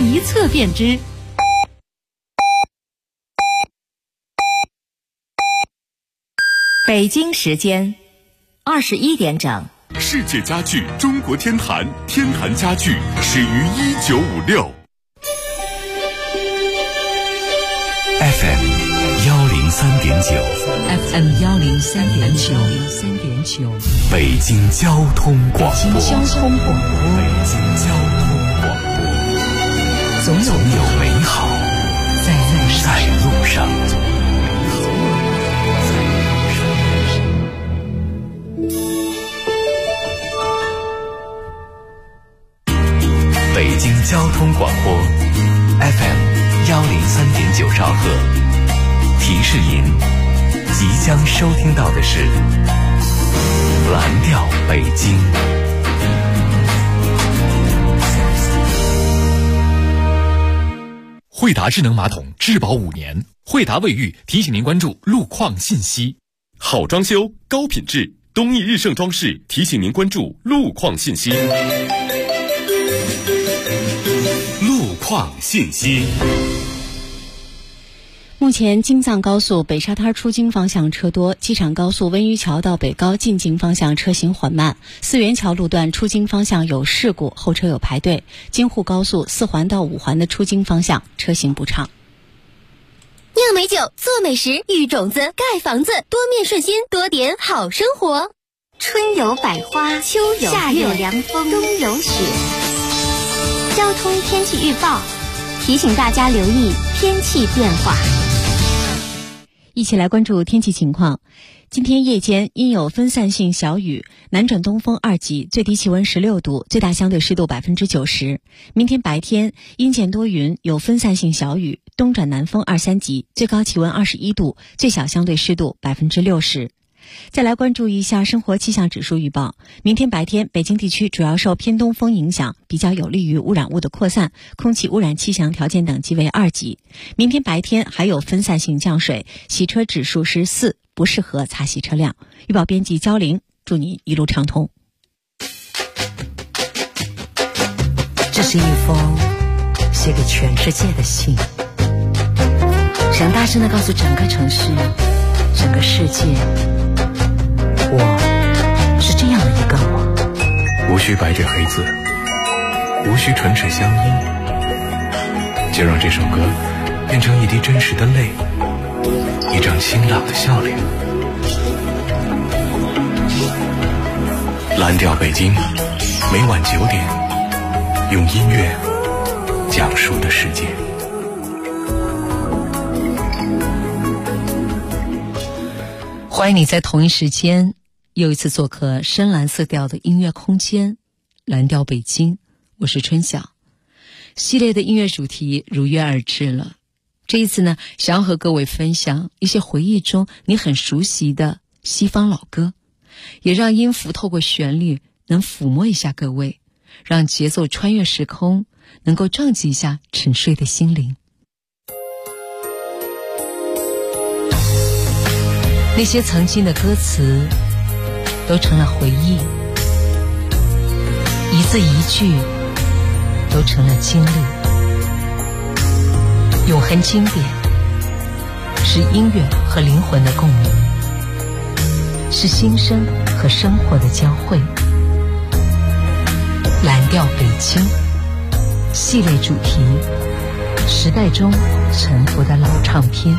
一测便知。北京时间21点整。 世界家具中国天坛，天坛家具始于1956。FM 103.9， 北京交通广播，总有美好在路上。北京交通广播 FM 103.9兆赫，提示您即将收听到的是蓝调北京。 惠达智能马桶质保5年，惠达卫浴提醒您关注路况信息。 好装修高品质，东易日盛装饰提醒您关注路况信息。路况信息。 目前京藏高速北沙滩出京方向车多，机场高速温榆桥到北高进京方向车行缓慢，四元桥路段出京方向有事故，后车有排队。京沪高速4环到5环的出京方向车行不畅。 酿美酒，做美食，育种子，盖房子，多面顺心，多点好生活。 春有百花，秋有夏有凉风，冬有雪。交通天气预报提醒大家留意天气变化。 一起来关注天气情况。今天夜间阴有分散性小雨，南转东风2级，最低气温16度，最大相对湿度90%。明天白天阴见多云，有分散性小雨，东转南风2、3级，最高气温21度，最小相对湿度60%。再来关注一下生活气象指数预报。明天白天北京地区主要受偏东风影响，比较有利于污染物的扩散，空气污染气象条件等级为2级。明天白天还有分散性降水，洗车指数是4，不适合擦洗车辆。预报编辑焦玲，祝你一路畅通。 这是一封写给全世界的信，想大声地告诉整个城市，整个世界，我是这样的一个我。 无需白纸黑字，无需唇齿相依，就让这首歌变成一滴真实的泪，一张清朗的笑脸。蓝调北京，每晚9点，用音乐讲述的世界。 欢迎你在同一时间又一次做客深蓝色调的音乐空间，蓝调北京，我是春晓。系列的音乐主题如约而至了。这一次呢，想要和各位分享一些回忆中你很熟悉的西方老歌，也让音符透过旋律能抚摸一下各位，让节奏穿越时空，能够撞击一下沉睡的心灵。那些曾经的歌词都成了回忆，一字一句都成了经历。永恒经典是音乐和灵魂的共鸣，是心声和生活的交汇。蓝调北京系列主题，时代中沉浮的老唱片。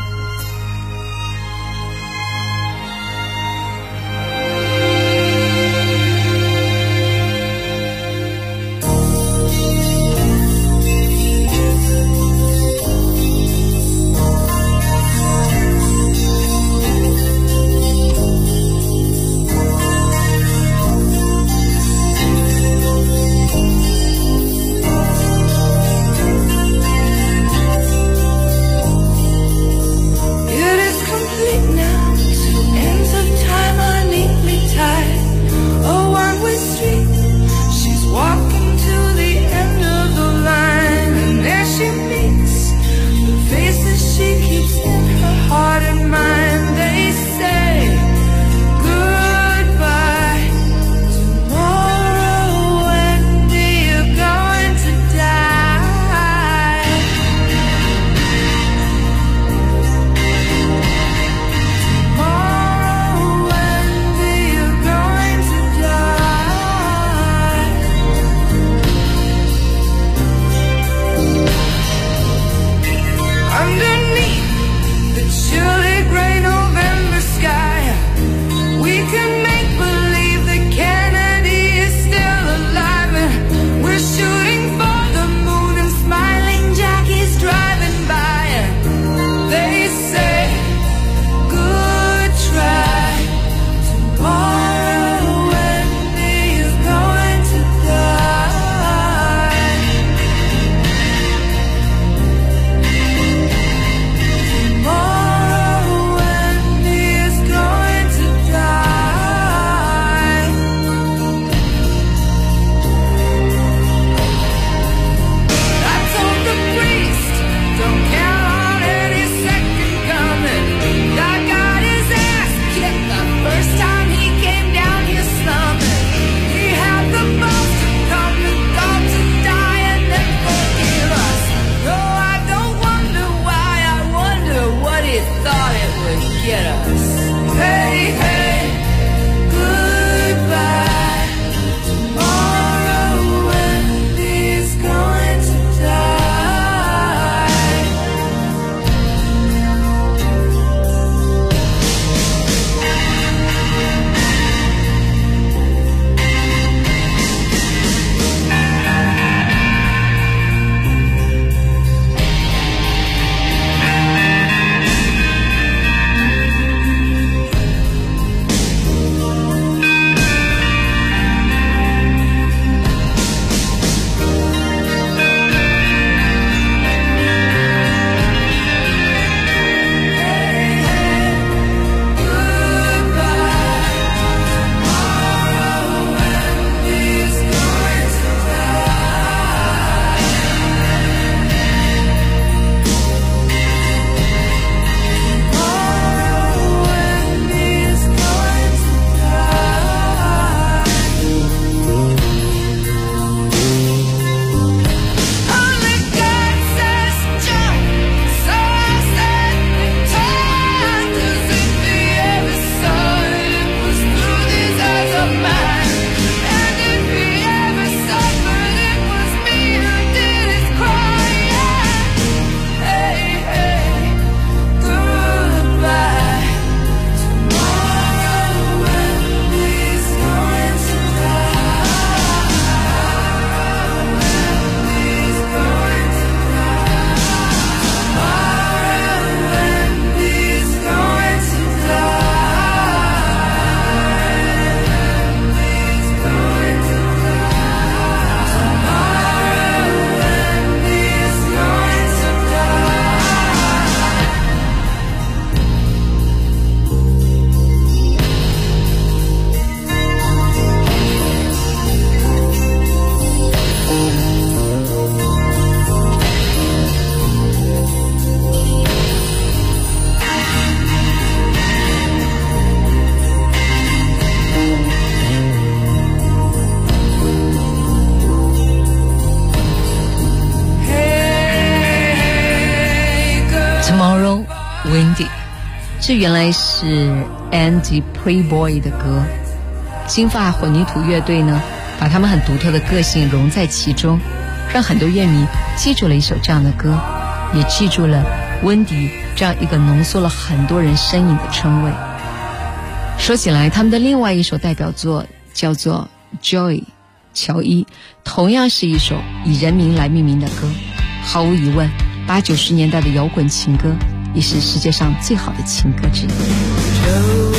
Tomorrow Windy， 这原来是 Andy Playboy 的歌。金发混凝土乐队呢，把他们很独特的个性融在其中，让很多乐迷记住了一首这样的歌，也记住了温迪这样一个浓缩了很多人身影的称谓。说起来，他们的另外一首代表作叫做 Joy 乔伊，同样是一首以人名来命名的歌。毫无疑问，80、90年代的摇滚情歌也是世界上最好的情歌之一。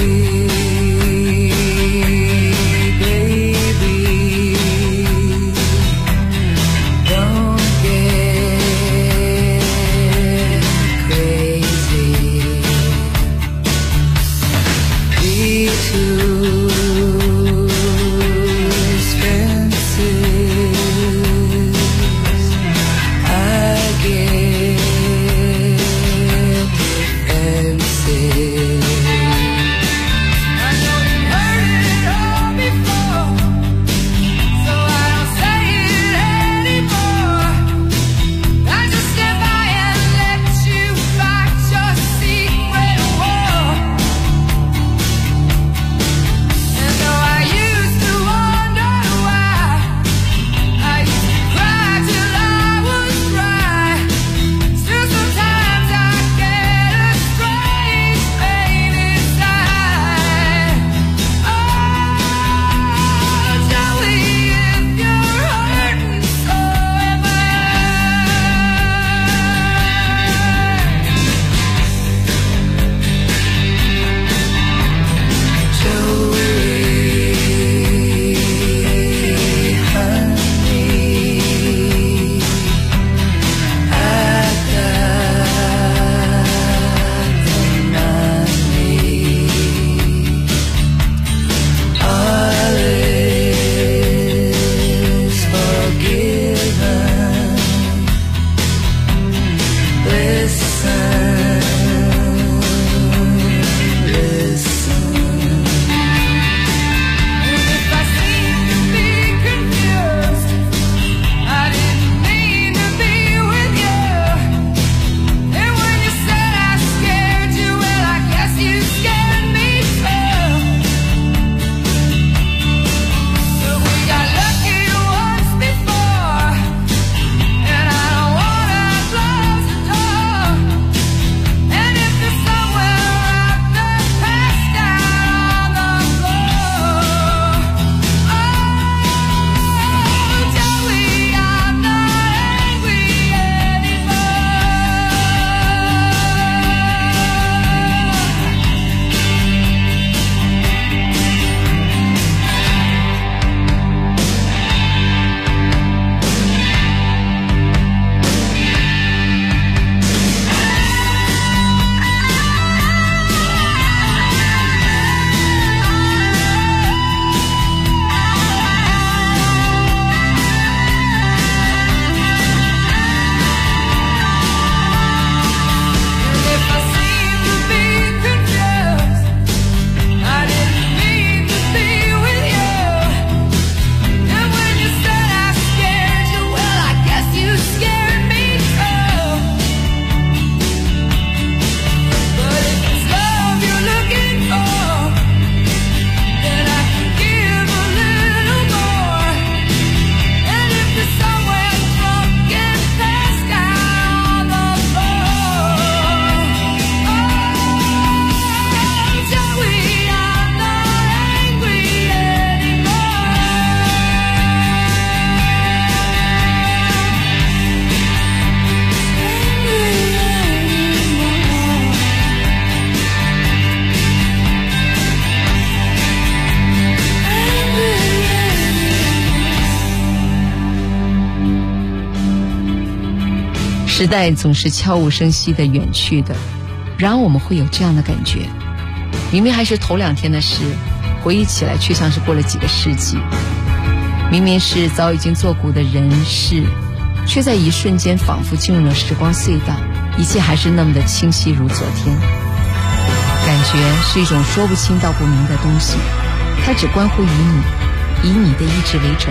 时代总是悄无声息地远去的，然而我们会有这样的感觉，明明还是头2天的事，回忆起来却像是过了几个世纪。明明是早已经作古的人事，却在一瞬间仿佛进入了时光隧道，一切还是那么的清晰如昨天。感觉是一种说不清道不明的东西，它只关乎于你，以你的意志为准。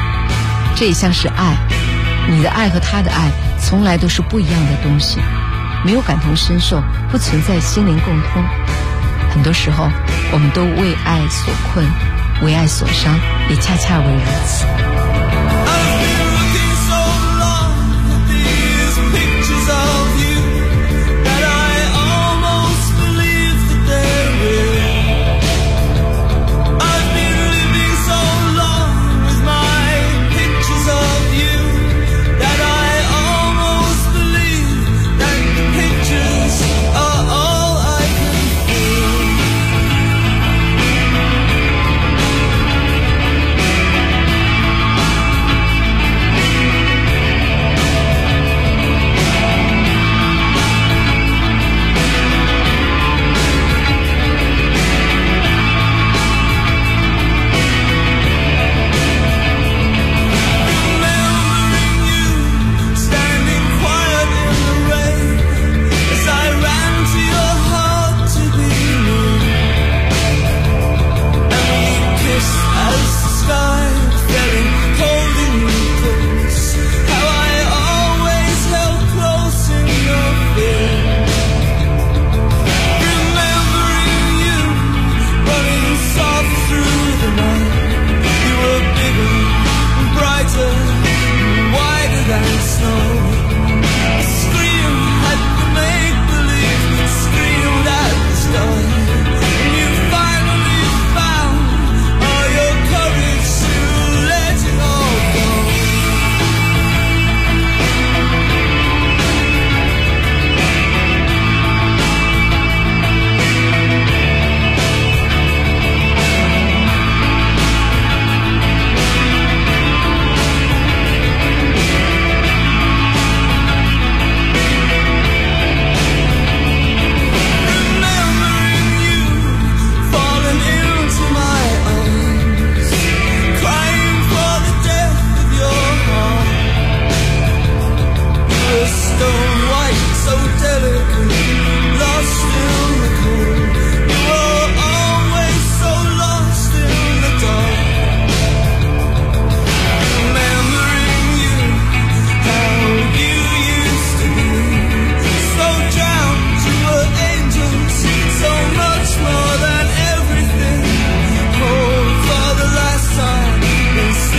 这也像是爱，你的爱和他的爱从来都是不一样的东西， 没有感同身受，不存在心灵共通。很多时候，我们都为爱所困，为爱所伤，也恰恰为如此。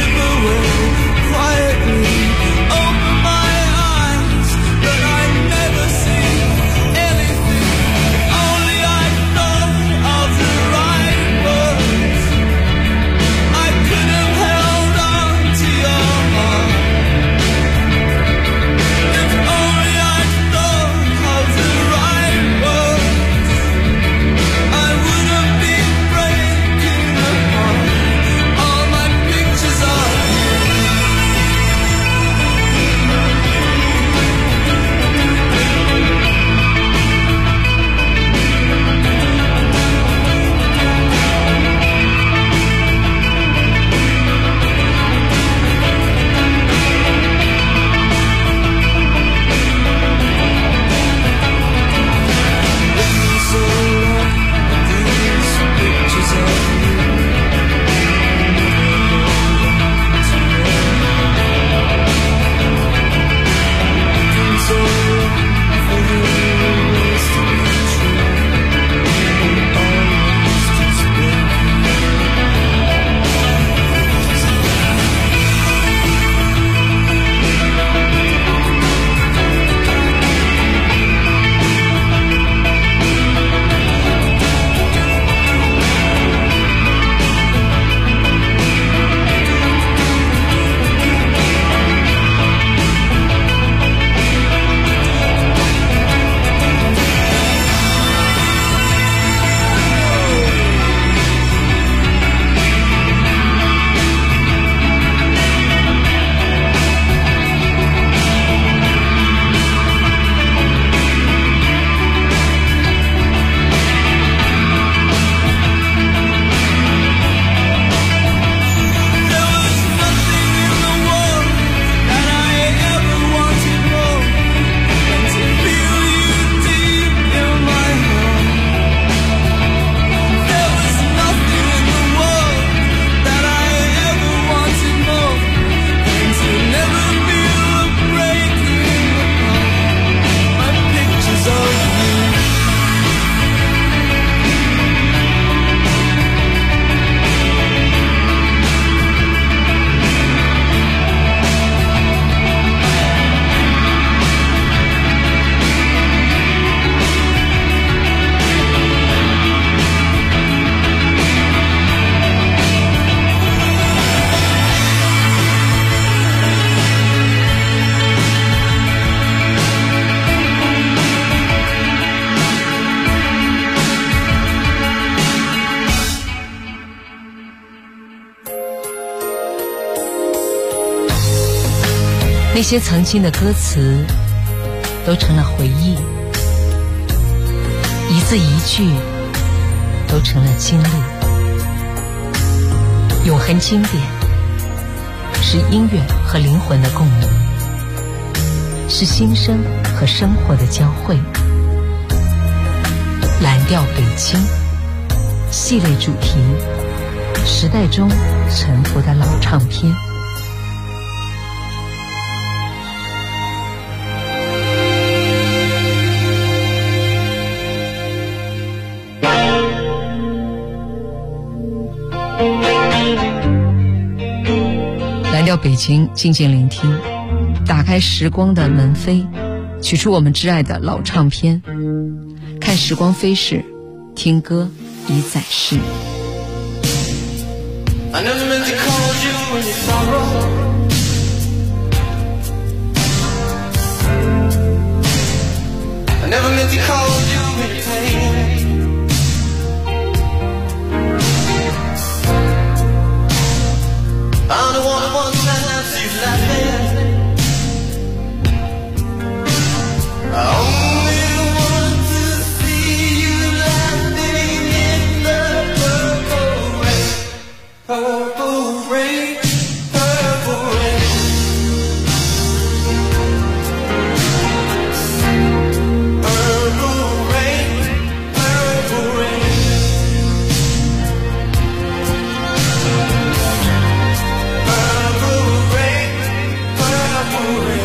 Never 些曾经的歌词都成了回忆，一字一句都成了经历。永恒经典是音乐和灵魂的共鸣，是心声和生活的交汇。蓝调北京系列主题，时代中沉浮的老唱片。蓝调北京，静静聆听，打开时光的门扉，取出我们挚爱的老唱片，看时光飞逝，听歌已载世。 I never meant to cause you any sorrow. I never meant to cause you any pain. I don't want to one time see you laughing. I only want to see you laughing in the purple rain. Purple rain, purple rain. Purple rain, purple rain. Purple rain, purple rain.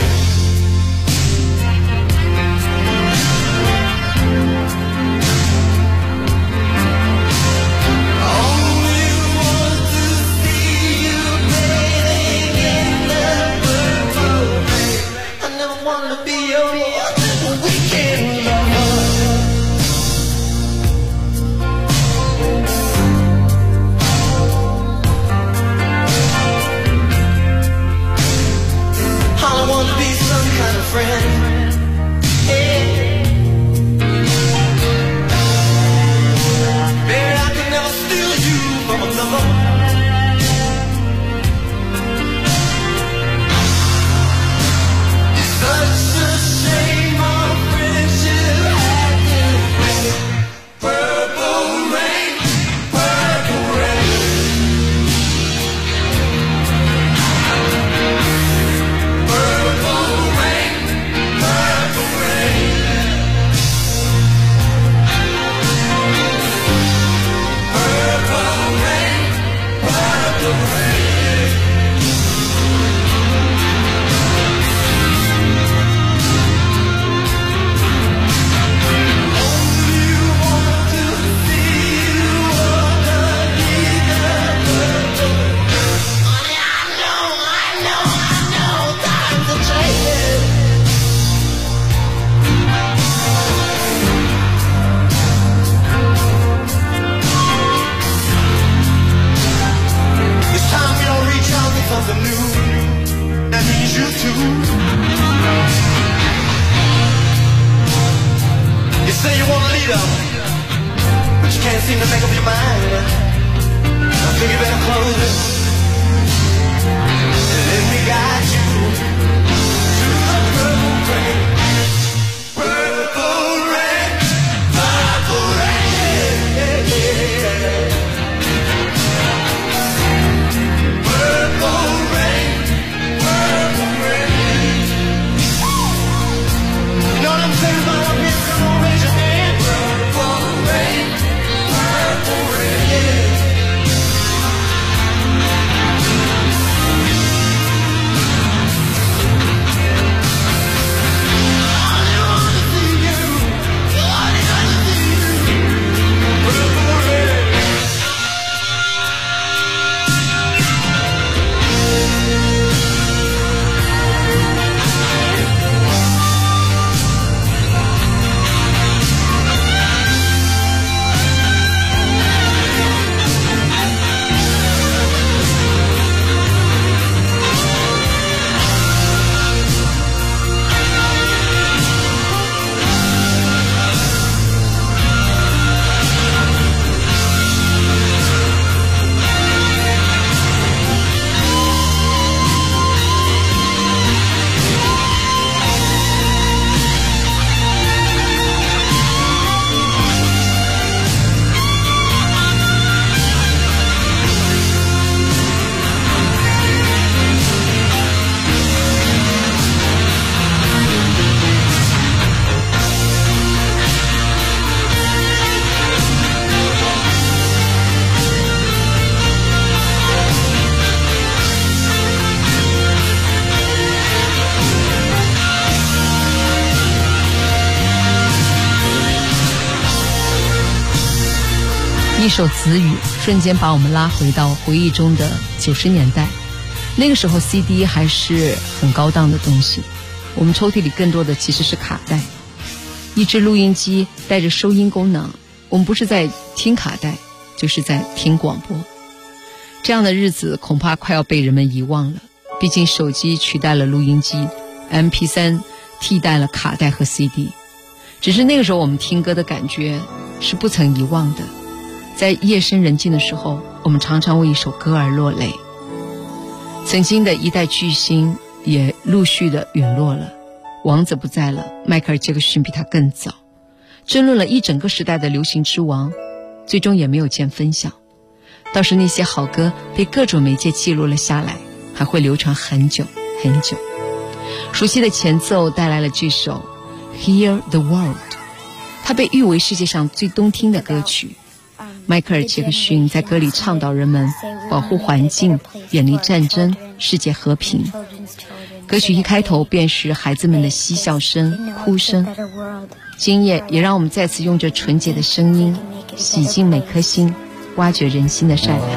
一首子语瞬间把我们拉回到回忆中的90年代。那个时候 CD 还是很高档的东西，我们抽屉里更多的其实是卡带，一只录音机带着收音功能，我们不是在听卡带就是在听广播。这样的日子恐怕快要被人们遗忘了，毕竟手机取代了录音机， MP3 替代了卡带和 CD。 只是那个时候我们听歌的感觉是不曾遗忘的，在夜深人静的时候，我们常常为一首歌而落泪。曾经的一代巨星也陆续的陨落了，王子不在了，迈克尔·杰克逊比他更早，争论了一整个时代的流行之王，最终也没有见分晓。倒是那些好歌被各种媒介记录了下来，还会流传很久很久。熟悉的前奏带来了这首 Hear the World， 它被誉为世界上最动听的歌曲。迈克尔·杰克逊在歌里倡导人们保护环境，远离战争，世界和平。歌曲一开头便是孩子们的嬉笑声、哭声。今夜也让我们再次用着纯洁的声音洗净每颗心，挖掘人心的善良。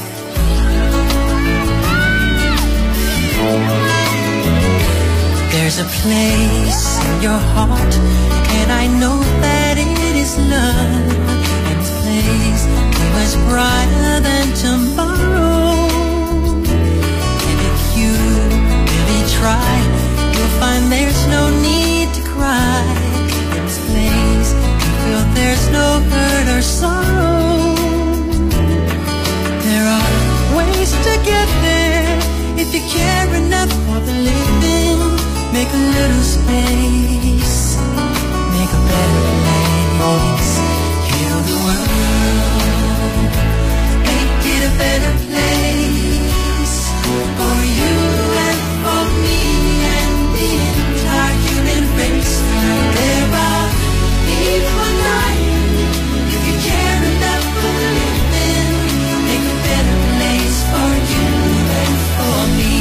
There's a place in your heart, and I know that it is love, and this place is much brighter than tomorrow. And if you really try, you'll find there's no need to cry. In this place, you feel there's no hurt or sorrow. There are ways to get there if you care enough for the living. Make a little space, make a better place. Heal the world, make it a better place for you and for me and the entire human race. There are people dying. If you care enough for the living, make a better place for you and for me.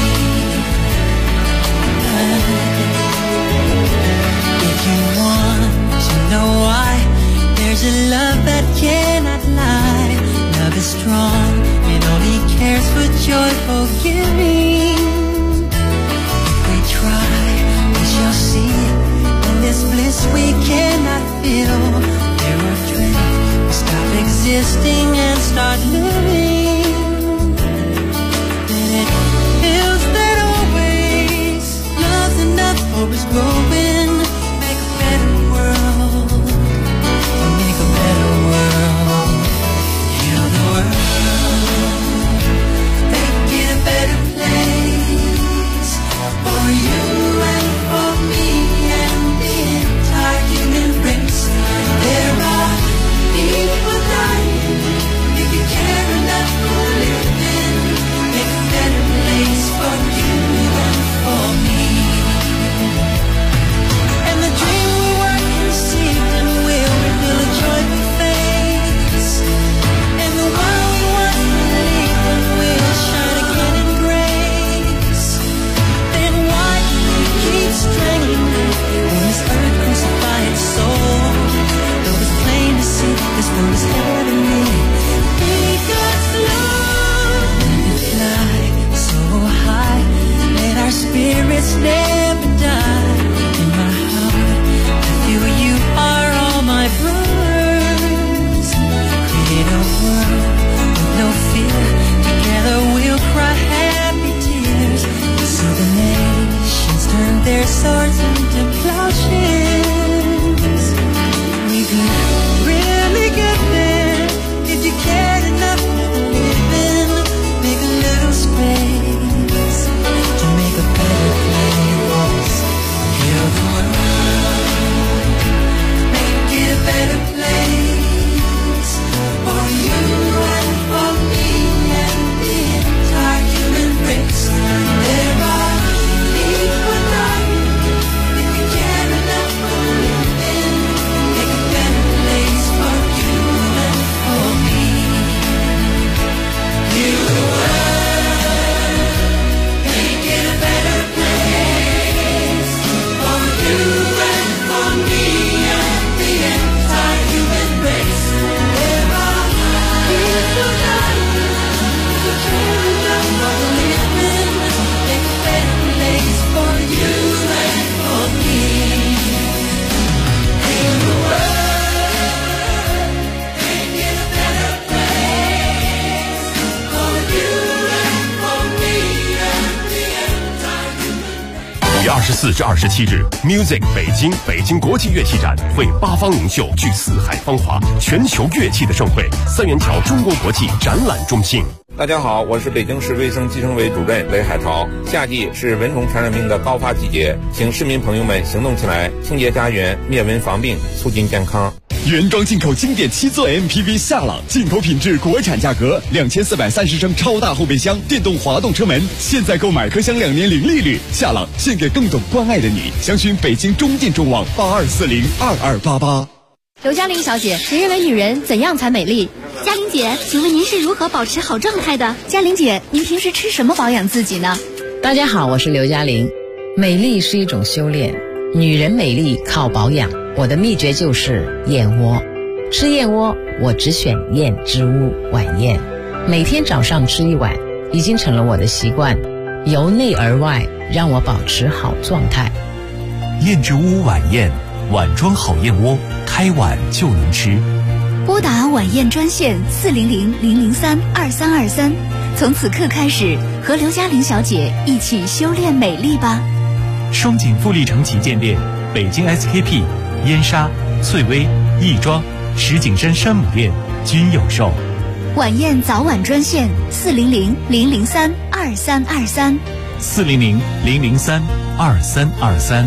If you want to know why, there's a love that cannot lie. Love is strong and only cares for joyful giving. If we try, we shall see. In this bliss we cannot feel. There are dreams, we stop existing and start living. Then it feels that always love's enough, hope is growing. Make a better world, make a better world. Heal the world, make it a better place for you and for me and the entire human race. There are people dying. If you care enough for living, make a better place for you and for me. And the dream we work conceived and will reveal a joyful face. And the world we once believed in will shine again in grace. Then why do we keep strangling when this earth crucify its soul? Though it's plain to see this world is heavenly, be God's love. Let it fly so high, let our spirits never die. In my heart, I feel you are all my brothers. Create a world with no fear. Together we'll cry happy tears. See the nations turn their swords into plowshares. We could really get there if you cared enough for the living. Make a little space to make a better place. Heal the world, make it a better place for you and for me and the entire human race. There are people dying. If 24至27日 ，Music 北京国际乐器展会八方名秀聚四海芳华，全球乐器的盛会，三元桥中国国际展览中心。 大家好，我是北京市卫生计生委主任雷海涛。夏季是蚊虫传染病的高发季节，请市民朋友们行动起来，清洁家园，灭蚊防病，促进健康。 原装进口经典7座 MPV 夏朗，进口品质，国产价格，2430升超大后备箱，电动滑动车门，现在购买可享2年零利率。夏朗献给更懂关爱的你，详询北京中电中网82402288。 刘嘉玲小姐，您认为女人怎样才美丽？ 嘉玲姐，请问您是如何保持好状态的？嘉玲姐，您平时吃什么保养自己呢？ 大家好，我是刘嘉玲。美丽是一种修炼，女人美丽靠保养。我的秘诀就是燕窝。吃燕窝，我只选燕之屋晚宴，每天早上吃1碗，已经成了我的习惯，由内而外让我保持好状态。 燕之屋晚宴，碗装好燕窝，开碗就能吃。 拨打晚宴专线400-003-2323，从此刻开始和刘嘉玲小姐一起修炼美丽吧。 双井富力城旗舰店、北京 SKP、燕莎、翠微、亦庄、石景山山姆店均有售。 晚宴早晚专线400-003-2323。 400-003-2323。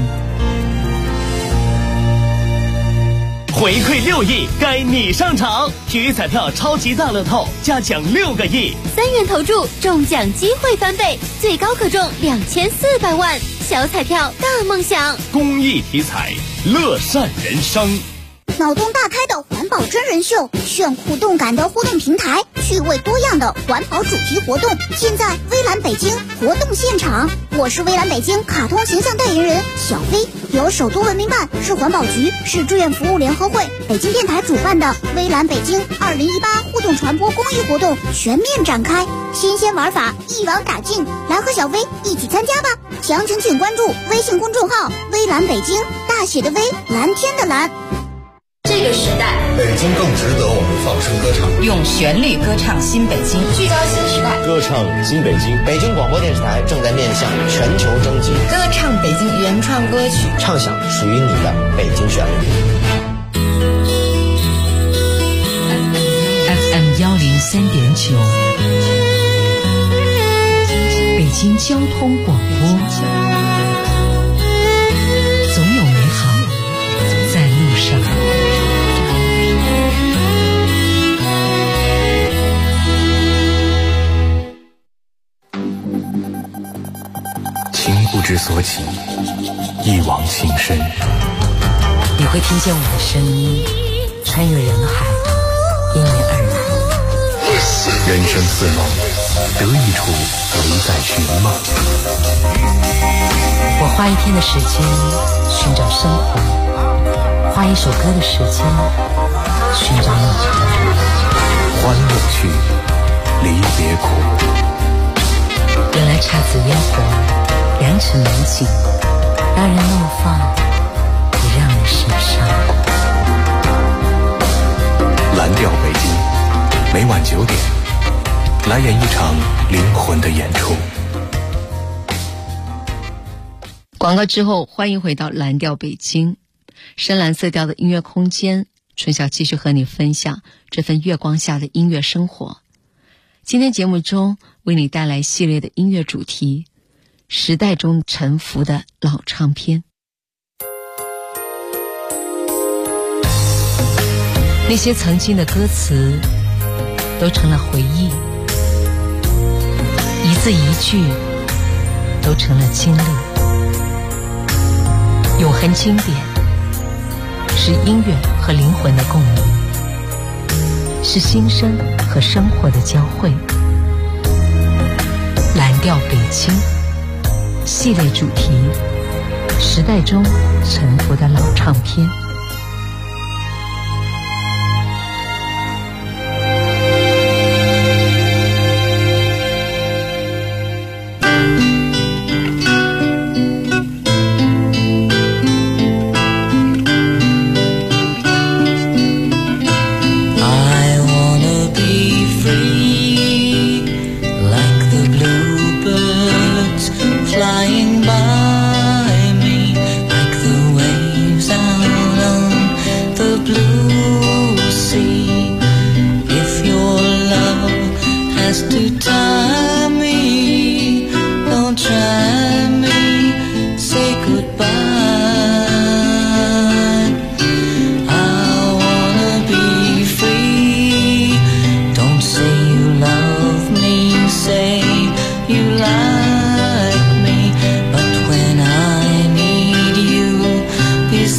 回馈6亿，该你上场！体育彩票超级大乐透加奖6个亿 ，3元投注中奖机会翻倍，最高可中2400万。小彩票大梦想， 公益体彩，乐善人生。 脑洞大开的环保真人秀，炫酷动感的互动平台，趣味多样的环保主题活动，现在微蓝北京活动现场。我是微蓝北京卡通形象代言人小飞，由首都文明办、市环保局、市志愿服务联合会、北京电台主办的微蓝北京2018互动传播公益活动全面展开，新鲜玩法一网打尽，来和小飞一起参加吧！详情请关注微信公众号微蓝北京，大写的微，蓝天的蓝。 这个时代， 北京更值得我们放声歌唱， 用旋律歌唱新北京，聚焦新时代， 歌唱新北京。 北京广播电视台正在面向全球征集， 歌唱北京原创歌曲， 唱响属于你的北京旋律。 FM 103.9，北京交通广播，总有美好在路上。 情不知所起，一往情深。 你会听见我的声音，穿越人海，因你而来。 人生似梦，得意处唯在寻梦。 我花1天的时间寻找生活，花1首歌的时间寻找你。 欢乐去，离别苦。 原来姹紫嫣红，良辰美景，让人怒放，也让人神伤。 蓝调北京，每晚9点，来演一场灵魂的演出。 广告之后，欢迎回到蓝调北京，深蓝色调的音乐空间。春晓继续和你分享这份月光下的音乐生活。今天节目中为你带来系列的音乐主题，时代中沉浮的老唱片。那些曾经的歌词都成了回忆，一字一句都成了经历。永恒经典是音乐和灵魂的共鸣，是心声和生活的交汇。蓝调北京系列主题，时代中沉浮的老唱片。 Flying by me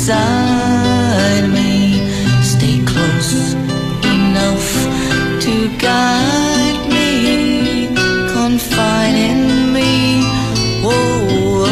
beside me. Stay close enough to guide me, confide in me. Whoa,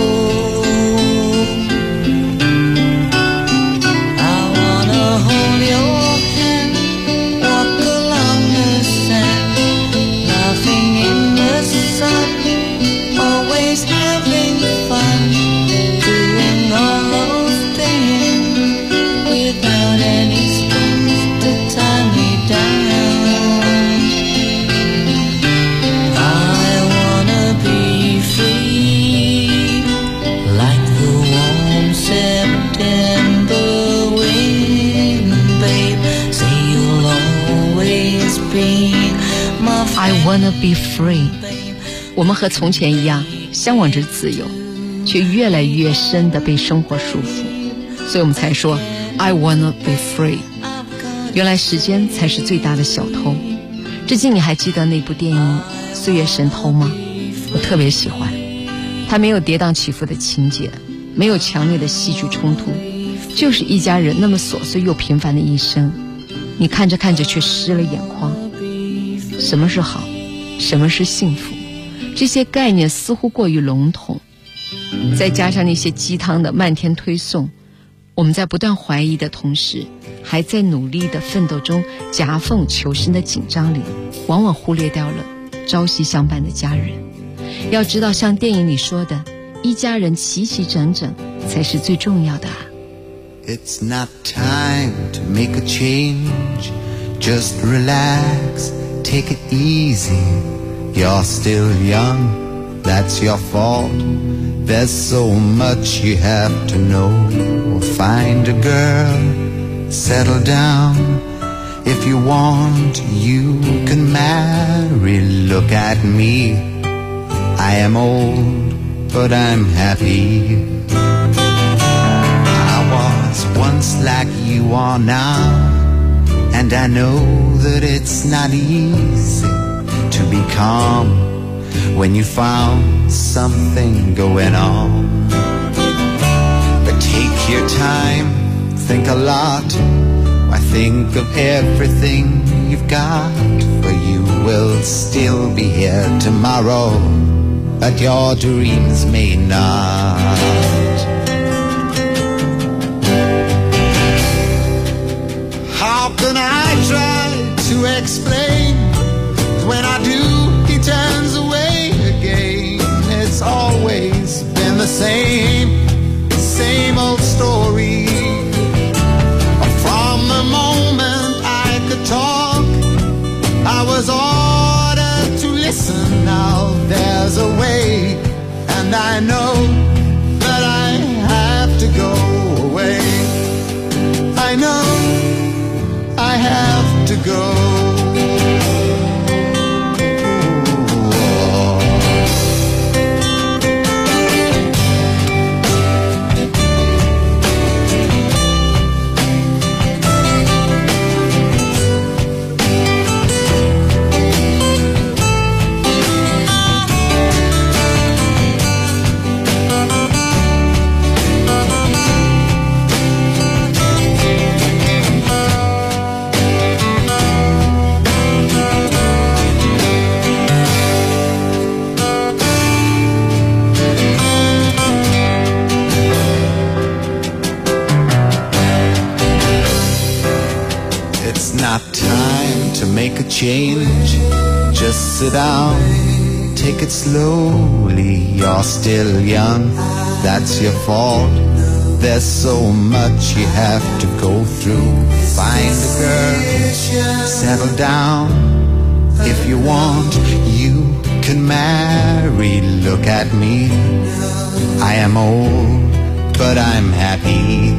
I wanna hold your hand, walk along the sand, laughing in the sun, always having fun, doing all those things without any strings to tie me down. I wanna be free, like the warm September wind, babe. Say you'll always be my I wanna be free。我们和从前一样，向往着自由，却越来越深地被生活束缚，所以我们才说 I wanna be free。原来时间才是最大的小偷。至今你还记得那部电影《岁月神偷》吗？我特别喜欢，它没有跌宕起伏的情节，没有强烈的戏剧冲突，就是一家人那么琐碎又平凡的一生，你看着看着却湿了眼眶。什么是好，什么是幸福，这些概念似乎过于笼统，再加上那些鸡汤的漫天推送，我们在不断怀疑的同时，还在努力的奋斗中夹缝求生的紧张里，往往忽略掉了朝夕相伴的家人。要知道，像电影里说的，一家人齐齐整整才是最重要的啊。 It's not time to make a change. Just relax, take it easy. You're still young, that's your fault. There's so much you have to know. Find a girl, settle down. If you want, you can marry. Look at me, I am old, but I'm happy. I was once like you are now, and I know that it's not easy to be calm when you found something going on. But take your time, think a lot. Why, think of everything you've got, for you will still be here tomorrow, but your dreams may not. How can I try to explain? When I do, he turns away again. It's always been the same old story. From the moment I could talk, I was ordered to listen. Now there's a way, and I know that I have to go away. I know I have to go. Make a change, just sit down, take it slowly. You're still young, that's your fault. There's so much you have to go through. Find a girl, settle down. If you want, you can marry. Look at me, I am old, but I'm happy.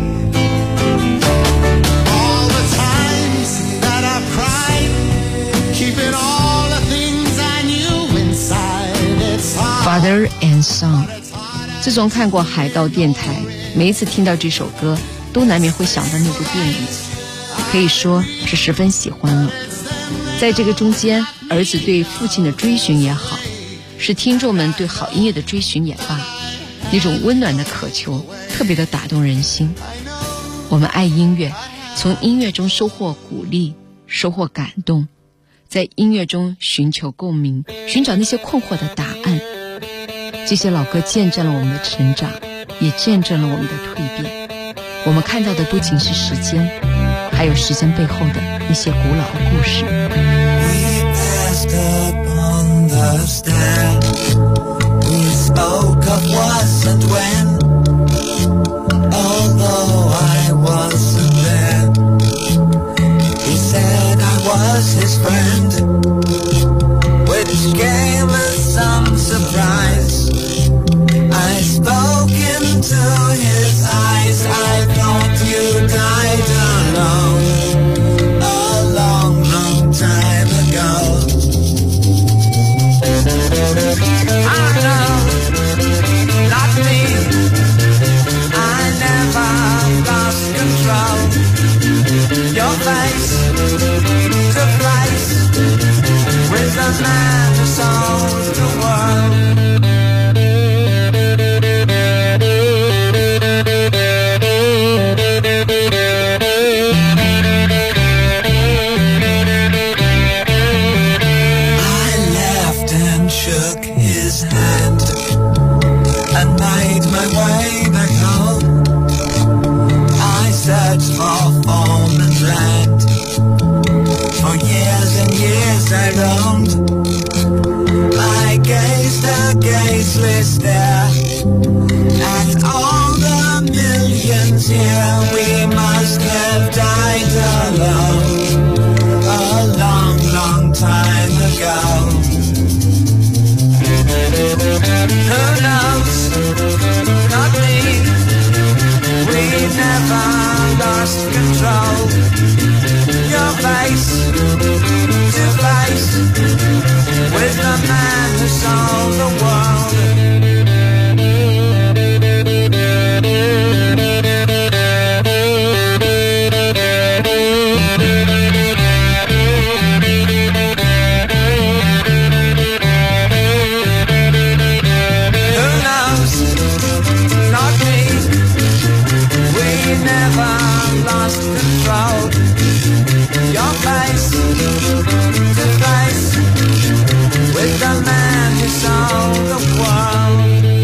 Father and Son， 自从看过海盗电台，每一次听到这首歌，都难免会想到那部电影，可以说是十分喜欢了。在这个中间，儿子对父亲的追寻也好，是听众们对好音乐的追寻也罢，那种温暖的渴求特别的打动人心。 我们爱音乐，从音乐中收获鼓励，收获感动，在音乐中寻求共鸣，寻找那些困惑的答案。这些老歌见证了我们的成长，也见证了我们的蜕变。我们看到的不仅是时间，还有时间背后的那些古老的故事。 We passed upon the stand. We spoke of was and when. Although I wasn't there, he said I was his friend, which came as some surprise. I spoke into his eyes. I thought you died alone a long, long time ago. I know, not me. I never lost control. Your face to face with the man who sold the world. Made my way back home. I searched for home and land. For years and years I roamed. I gazed a gazeless stare at all the millions here. We must have died alone a long, long time ago. Who knows? Not me. We never lost control. Your face to face with the man who sold the world. Lost control. Your face to face with the man who sold the world.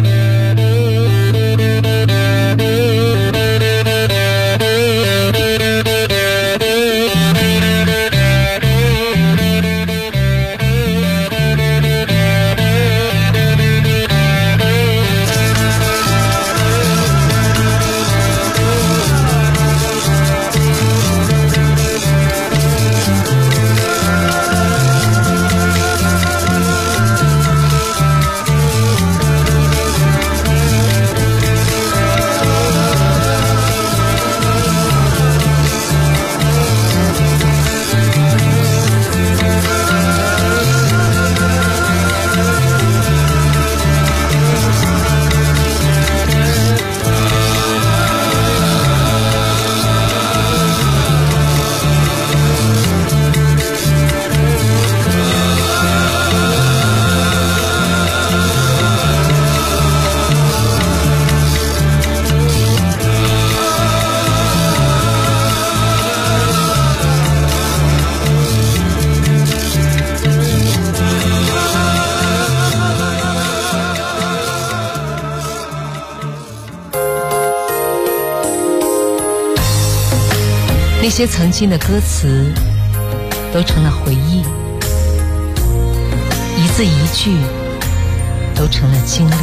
那些曾经的歌词都成了回忆，一字一句都成了经历。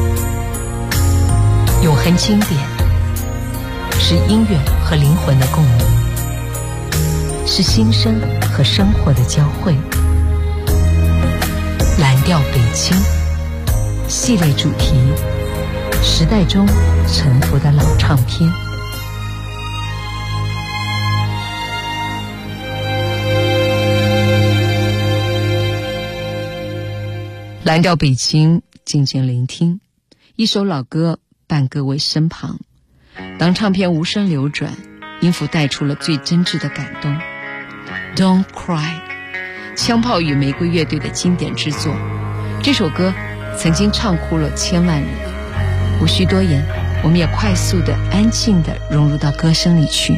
永恒经典是音乐和灵魂的共鸣，是心声和生活的交汇。蓝调北京系列主题，时代中沉浮的老唱片。蓝调北京，静静聆听，一首老歌伴各位身旁。当唱片无声流转，音符带出了最真挚的感动。Don't Cry， 枪炮与玫瑰乐队的经典之作。这首歌曾经唱哭了千万人。无需多言， 我们也快速的、安静的融入到歌声里去。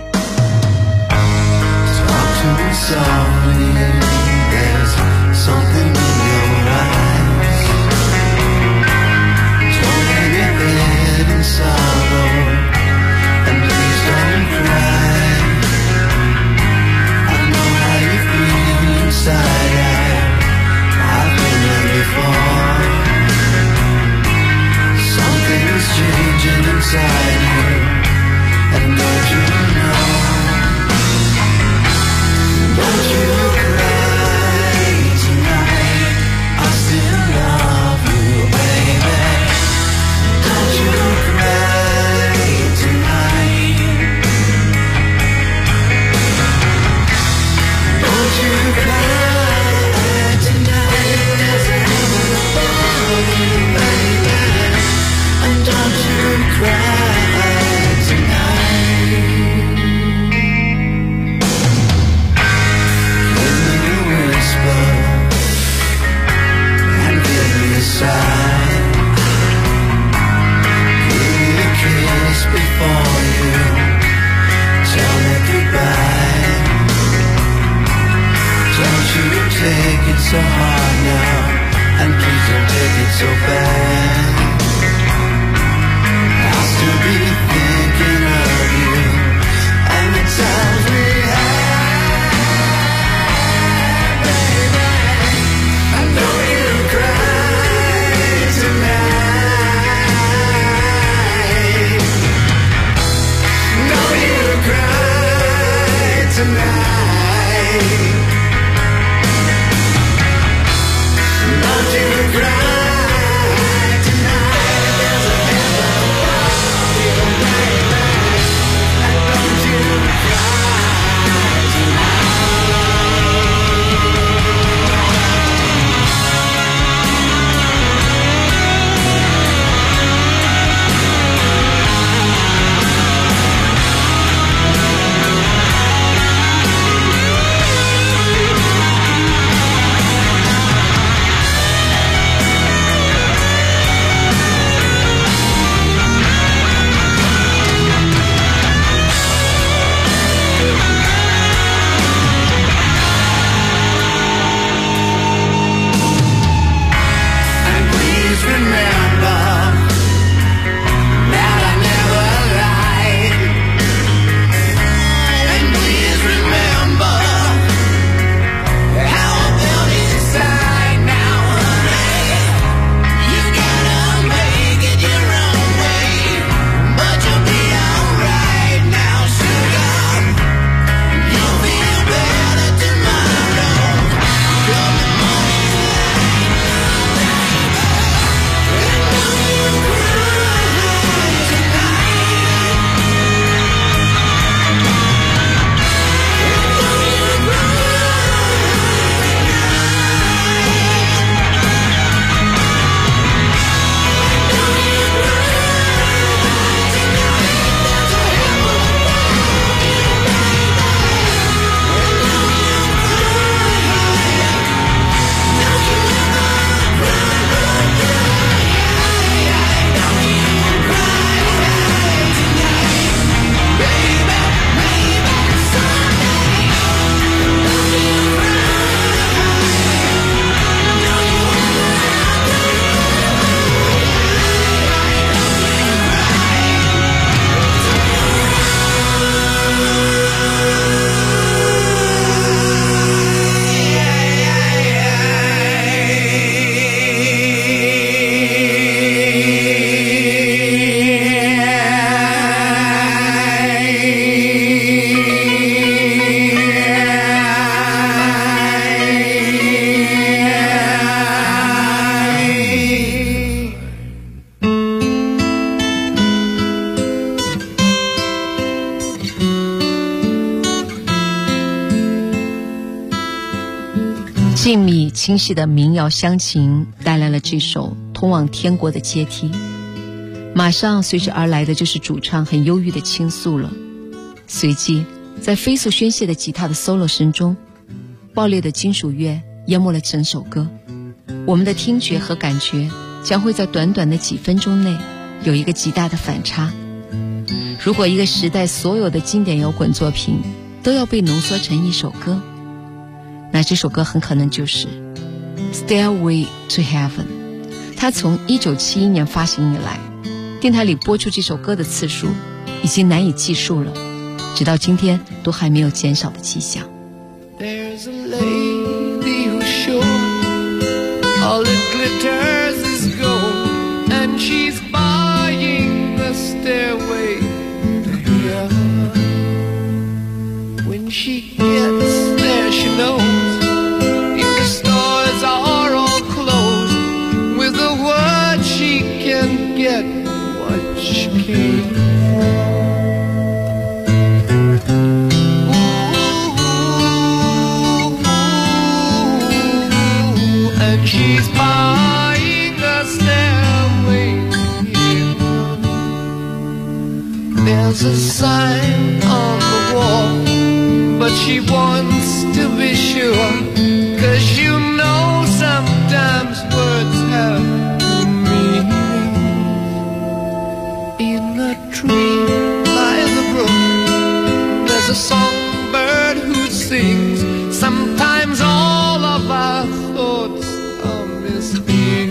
静谧清晰的民谣乡情带来了这首通往天国的阶梯，马上随之而来的就是主唱很忧郁的倾诉了。随即在飞速宣泄的吉他的 solo 声中，爆裂的金属乐淹没了整首歌，我们的听觉和感觉将会在短短的几分钟内有一个极大的反差。如果一个时代所有的经典摇滚作品都要被浓缩成一首歌，那这首歌很可能就是《Stairway to Heaven》。它从1971年发行以来，电台里播出这首歌的次数已经难以计数了，直到今天都还没有减少的迹象。 There's a lady who's sure all that glitters is gold, and she's buying the stairway to heaven. When she gets there, she knows if the stores are all closed, with a word she can get what she came for. She's buying a stairway here. There's a sign on the wall, but she wants to be sure, 'cause you know sometimes words have meaning. In a tree by the brook, there's a songbird who sings. Sometimes all of our thoughts are misleading.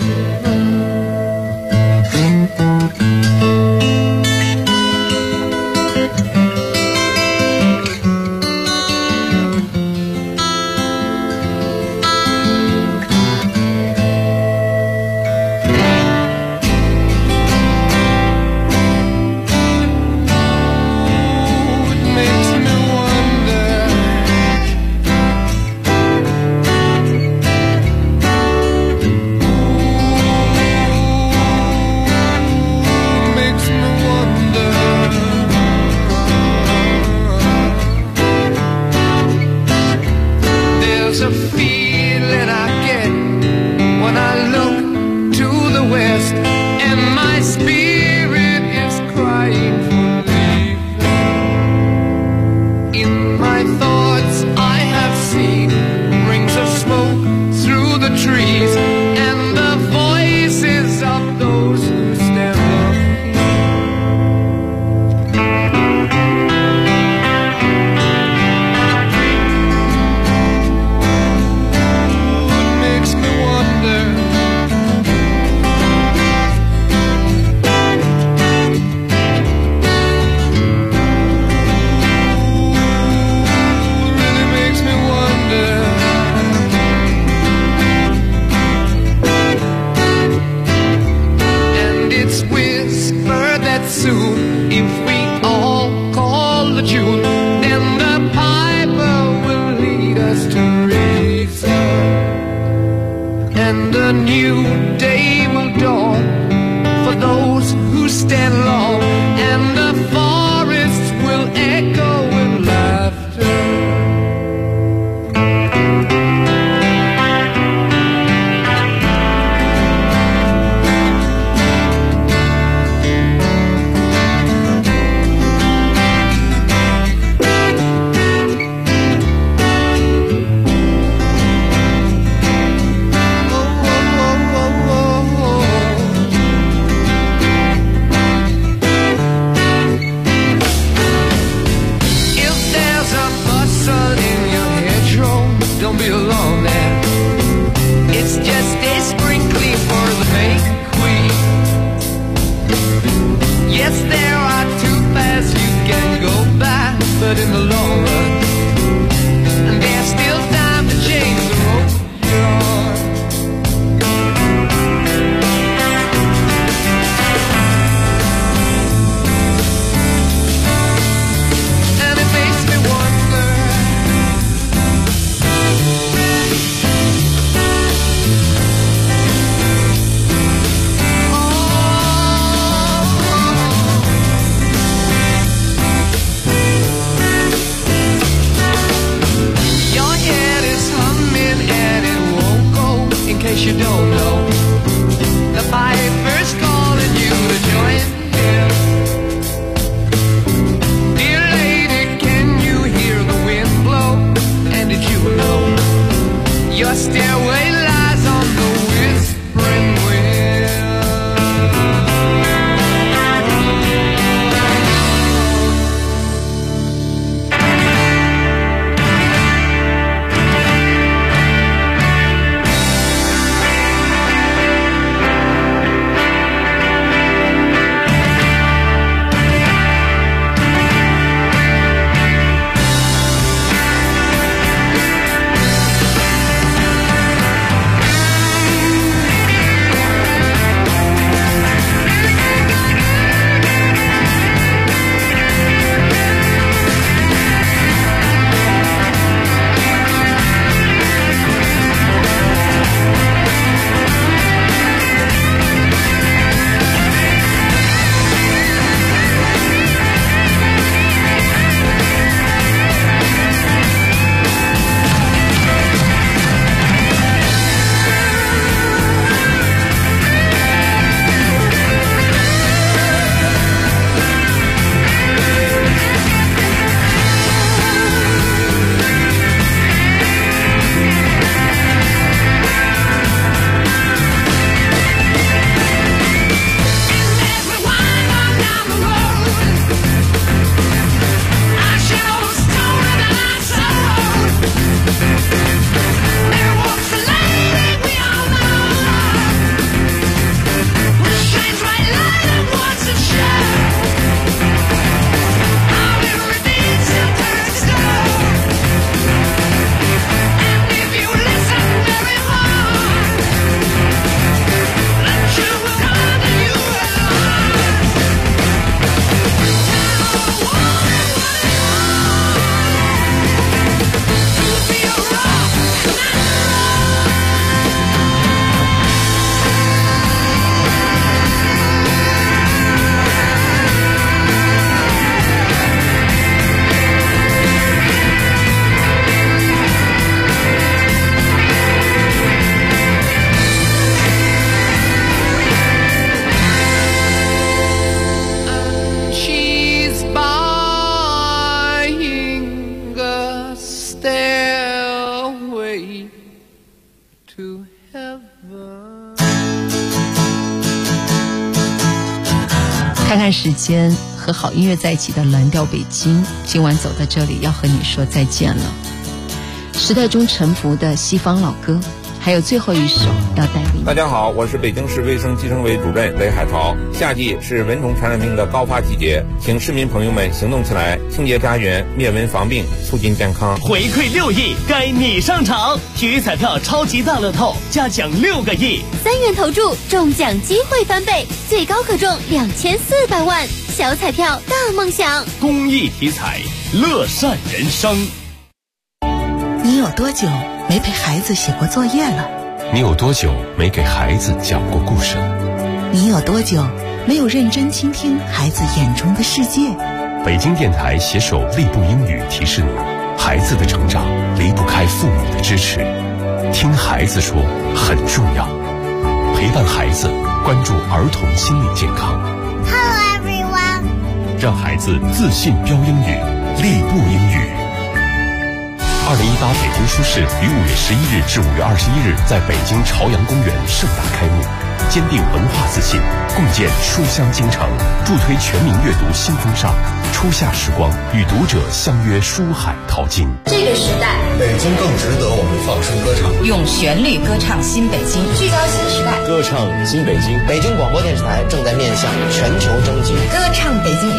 看时间，和好音乐在一起的蓝调北京，今晚走到这里要和你说再见了。时代中沉浮的西方老歌，还有最后一首要带给你。 大家好，我是北京市卫生计生委主任雷海涛。夏季是蚊虫传染病的高发季节，请市民朋友们行动起来，清洁家园，灭蚊防病，促进健康。 回馈6亿，该你上场！体育彩票超级大乐透，加奖6个亿 ，3元投注，中奖机会翻倍，最高可中2400万。小彩票大梦想， 公益体彩，乐善人生。 你有多久没陪孩子写过作业了？ 你有多久没给孩子讲过故事了？ 你有多久没有认真倾听孩子眼中的世界？ 北京电台携手立步英语提示你，孩子的成长离不开父母的支持，听孩子说很重要，陪伴孩子，关注儿童心理健康。 Hello everyone， 让孩子自信标英语，立步英语。2018北京书市于5月11日至5月21日在北京朝阳公园盛大开幕，坚定文化自信，共建书香京城，助推全民阅读新风尚。初夏时光，与读者相约书海淘金。 这个时代， 北京更值得我们放声歌唱， 用旋律歌唱新北京，聚焦新时代， 歌唱新北京。 北京广播电视台正在面向全球征集歌唱北京